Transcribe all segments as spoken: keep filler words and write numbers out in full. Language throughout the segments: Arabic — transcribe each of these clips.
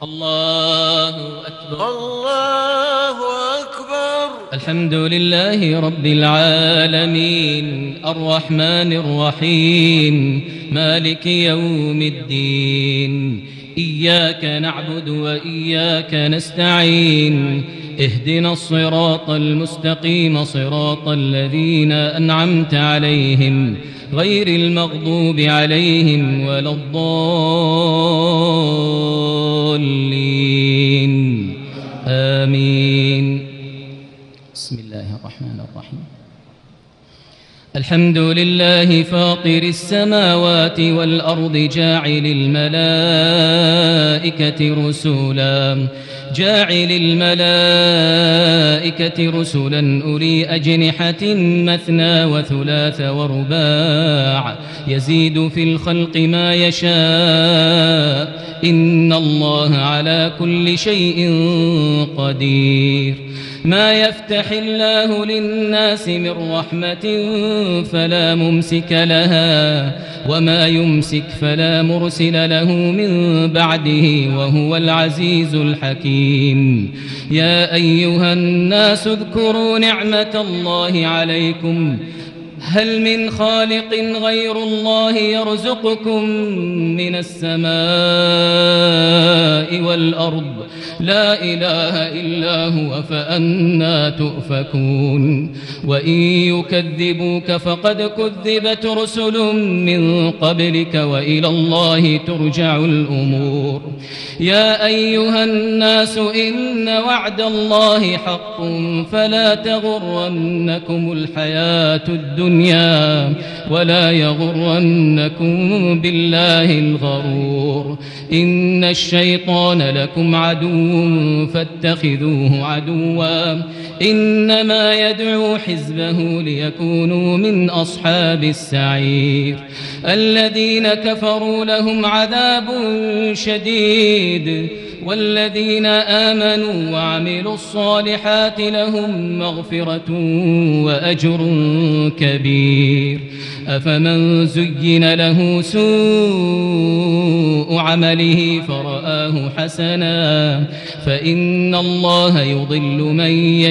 الله أكبر الله أكبر. الحمد لله رب العالمين الرحمن الرحيم مالك يوم الدين إياك نعبد وإياك نستعين اهدنا الصراط المستقيم صراط الذين أنعمت عليهم غير المغضوب عليهم ولا الضالين آمين. بسم الله الرحمن الرحيم. الحمد لله فاطر السماوات والأرض جاعل الملائكة رسلا جاعل الملائكة رسلا أولي أجنحة مثنى وثلاث ورباع يزيد في الخلق ما يشاء إن الله على كل شيء قدير. ما يفتح الله للناس من رحمة فلا ممسك لها وما يمسك فلا مرسل له من بعده وهو العزيز الحكيم. يا أيها الناس اذكروا نعمة الله عليكم هل من خالق غير الله يرزقكم من السماء والأرض لا إله إلا هو فأنى تؤفكون. وإن يكذبوك فقد كذبت رسل من قبلك وإلى الله ترجع الأمور. يا أيها الناس إن وعد الله حق فلا تغرنكم الحياة الدنيا ولا يغرنكم بالله الغرور. إن الشيطان لكم عدو فاتخذوه عدوا إنما يدعو حزبه ليكونوا من أصحاب السعير. الذين كفروا لهم عذاب شديد والذين آمنوا وعملوا الصالحات لهم مغفرة وأجر كبير. أفمن زين له سوء عمله فرآه حسنا فإن الله يضل من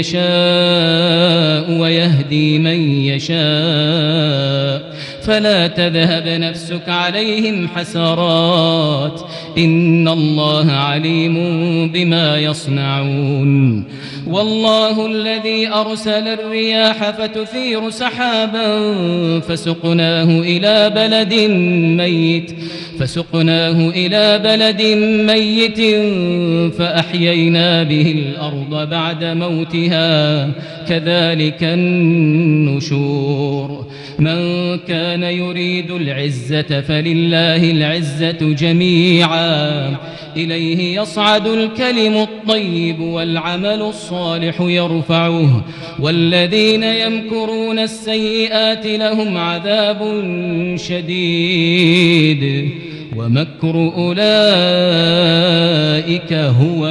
يشاء ويهدي من يشاء فلا تذهب نفسك عليهم حسرات إن الله عليم بما يصنعون. والله الذي أرسل الرياح فتثير سحابا فسقناه إلى بلد ميت فسقناه إلى بلد ميت فأحيينا به الأرض بعد موتها كذلك النشور. من كان يريد العزة فلله العزة جميعا إليه يصعد الكلم الطيب والعمل الصالح يرفعه والذين يمكرون السيئات لهم عذاب شديد ومكر أولئك هو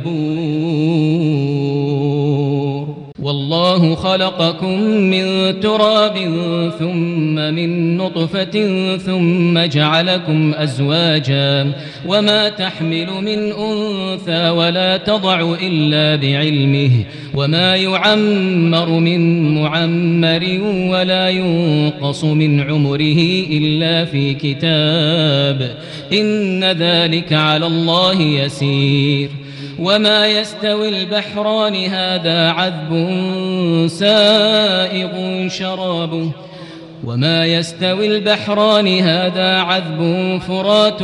يبور. والله خلقكم من تراب ثم من نطفة ثم جعلكم أزواجا وما تحمل من أنثى ولا تضع إلا بعلمه وما يعمر من معمر ولا ينقص من عمره إلا في كتاب إن ذلك على الله يسير. وما يستوي البحران هذا عذب سائغ شرابه وما يستوي البحران هذا عذب فرات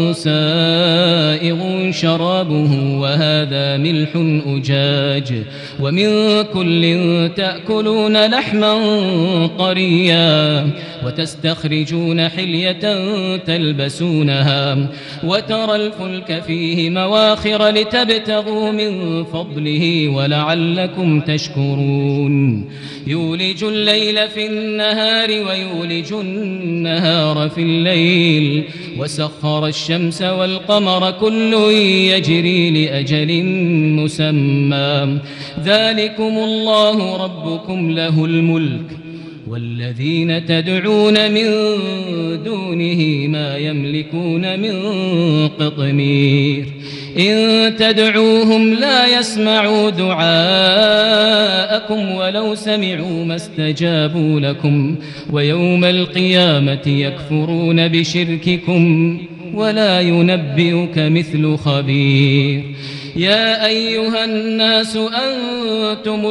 سائغ شرابه وهذا ملح أجاج ومن كل تأكلون لحما طريا وتستخرجون حلية تلبسونها وترى الفلك فيه مواخر لتبتغوا من فضله ولعلكم تشكرون. يولج الليل في النهار ويولج النهار في الليل وسخر الشمس والقمر كل يجري لأجل مسمى ذلكم الله ربكم له الملك والذين تدعون من دونه ما يملكون من قطمير إن تدعوهم لا يسمعوا دعاءكم ولو سمعوا ما استجابوا لكم ويوم القيامة يكفرون بشرككم ولا ينبئك مثل خبير يا أيها الناس أنتم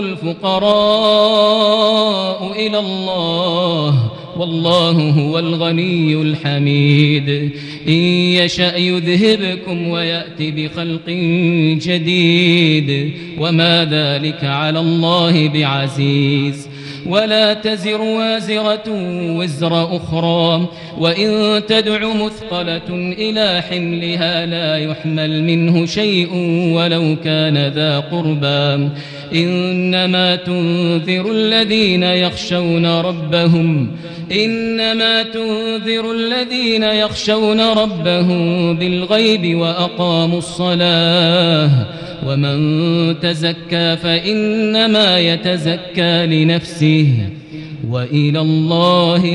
الفقراء إلى الله والله هو الغني الحميد إن يشأ يذهبكم ويأتي بخلق جديد وما ذلك على الله بعزيز ولا تزر وازرة وزر أخرى وإن تدع مثقلة إلى حملها لا يحمل منه شيء ولو كان ذا قربى إنما تنذر الذين يخشون ربهم إنما تنذر الذين يخشون ربهم بالغيب وأقاموا الصلاة ومن تزكى فإنما يتزكى لنفسه وإلى الله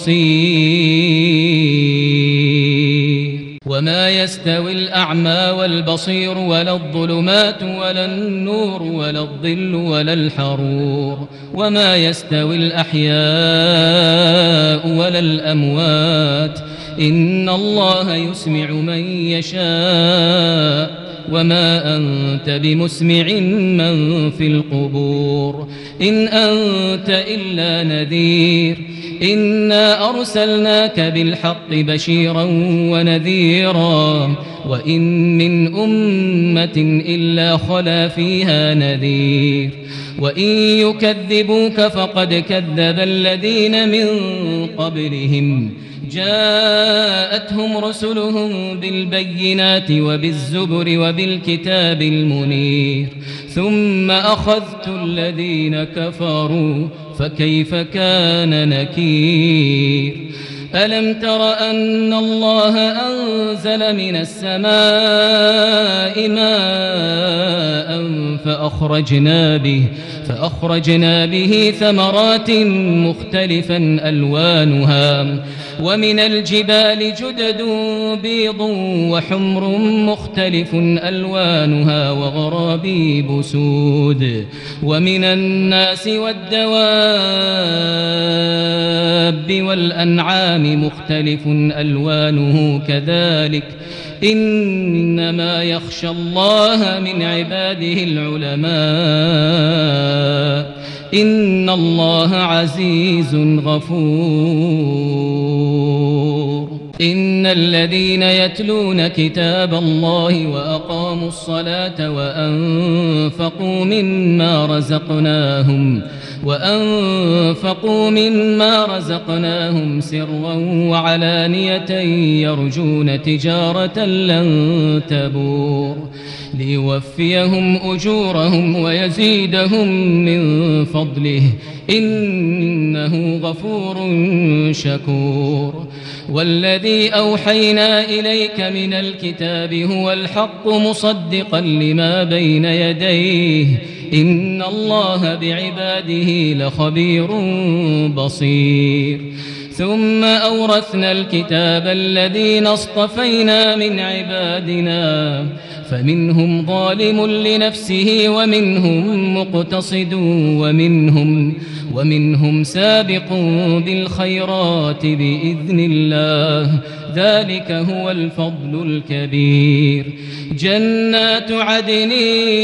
المصير وما يستوي الأعمى والبصير ولا الظلمات ولا النور ولا الظل ولا الحرور وما يستوي الأحياء ولا الأموات إن الله يسمع من يشاء وما أنت بمسمع من في القبور إن أنت إلا نذير إنا أرسلناك بالحق بشيرا ونذيرا وإن من أمة إلا خلا فيها نذير وإن يكذبوك فقد كذب الذين من قبلهم جاءتهم رسلهم بالبينات وبالزبر وبالكتاب المنير ثم أخذت الذين كفروا فكيف كان نكير ألم تر أن الله أنزل من السماء ماء فأخرجنا به فأخرجنا به ثمرات مختلفا ألوانها ومن الجبال جدد بيض وحمر مختلف ألوانها وغرابيب سود ومن الناس والدواب والأنعام مختلف ألوانه كذلك إنما يخشى الله من عباده العلماء إن الله عزيز غفور إن الذين يتلون كتاب الله وأقاموا الصلاة وأنفقوا مما رزقناهم وأنفقوا مما رزقناهم سرا وعلانية يرجون تجارة لن تبور ليوفيهم أجورهم ويزيدهم من فضله إنه غفور شكور والذي أوحينا إليك من الكتاب هو الحق مصدقا لما بين يديه إن الله بعباده لخبير بصير ثم أورثنا الكتاب الذين اصطفينا من عبادنا فمنهم ظالم لنفسه ومنهم مقتصد ومنهم ومنهم سابق بالخيرات بإذن الله ذلك هو الفضل الكبير جنات عدن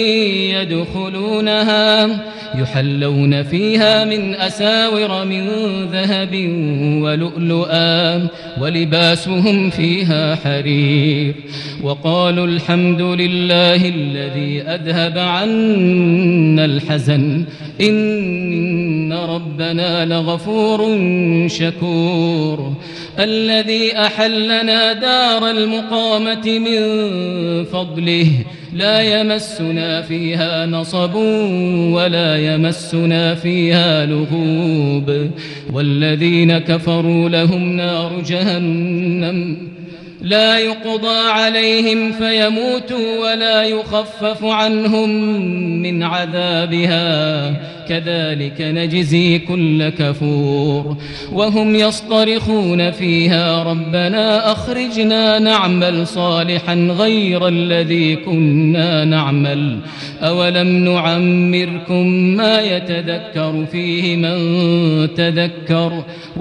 يدخلونها يحلون فيها من أساور من ذهب ولؤلؤا ولباسهم فيها حرير وقالوا الحمد لله الذي أذهب عنا الحزن إن ربنا لغفور شكور الذي أحلنا دار المقامة من فضله لا يمسنا فيها نصب ولا يمسنا فيها لغوب والذين كفروا لهم نار جهنم لا يقضى عليهم فيموتوا ولا يخفف عنهم من عذابها كذلك نجزي كل كفور وهم يصطرخون فيها ربنا أخرجنا نعمل صالحا غير الذي كنا نعمل أولم نعمركم ما يتذكر فيه من تذكر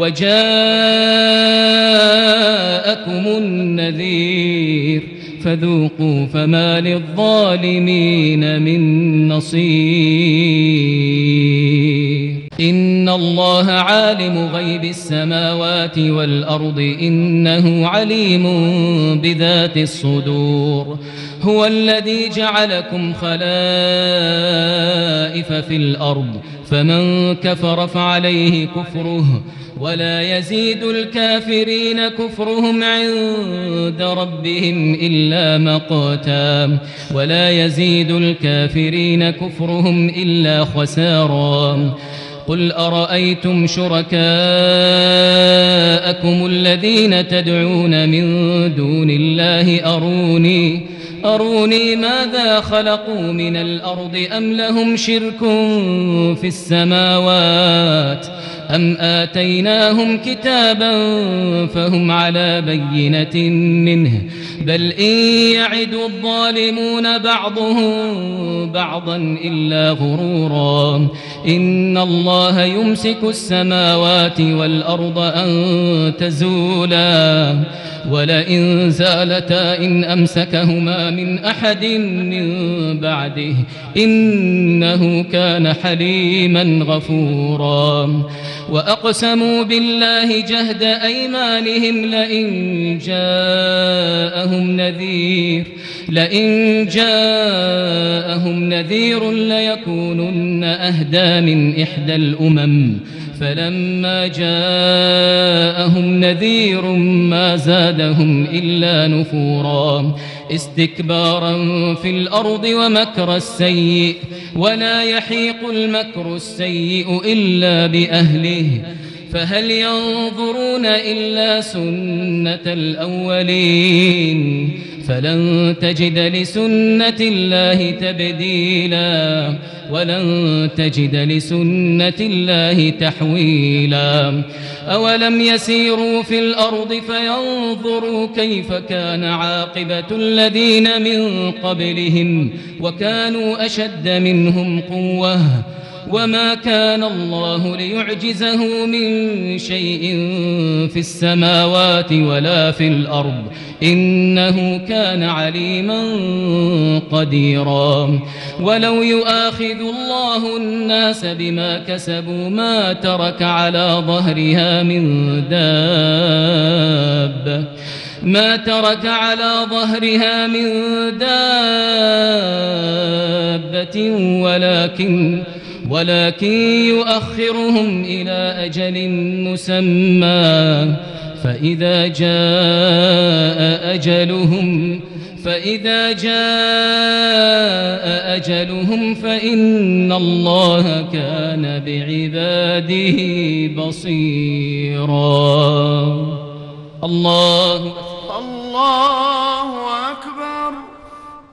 وجاءكم النذير فذوقوا فما للظالمين من نصير إن الله عالم غيب السماوات والأرض إنه عليم بذات الصدور هو الذي جعلكم خلائف في الأرض فمن كفر فعليه كفره ولا يزيد الكافرين كفرهم عند ربهم إلا مقتا ولا يزيد الكافرين كفرهم إلا خسارا قل أرأيتم شركاءكم الذين تدعون من دون الله أروني أروني ماذا خلقوا من الأرض أم لهم شرك في السماوات أم آتيناهم كتابا فهم على بينة منه بل إن يعد الظالمون بعضهم بعضا إلا غرورا إن الله يمسك السماوات والأرض أن تزولا ولئن زالتا إن أمسكهما من أحد من بعده إنه كان حليما غفورا وأقسموا بالله جهد أيمانهم لئن جاءهم نذير لئن جاءهم نذير ليكونن أهدى من إحدى الأمم فلما جاءهم نذير ما زادهم إلا نفورا استكبارا في الأرض ومكر السيء ولا يحيق المكر السيء إلا بأهله فهل ينظرون إلا سنة الأولين فلن تجد لسنة الله تبديلا ولن تجد لسنة الله تحويلا أولم يسيروا في الأرض فينظروا كيف كان عاقبة الذين من قبلهم وكانوا أشد منهم قوة وما كان الله ليعجزه من شيء في السماوات ولا في الأرض إنه كان عليما قديرا ولو يؤاخذ الله الناس بما كسبوا ما ترك على ظهرها من دابة ما ترك على ظهرها من دابة ولكن ولكن يؤخرهم إلى أجل مسمى فإذا جاء أجلهم فإذا جاء أجلهم فإن الله كان بعباده بصيرا الله الله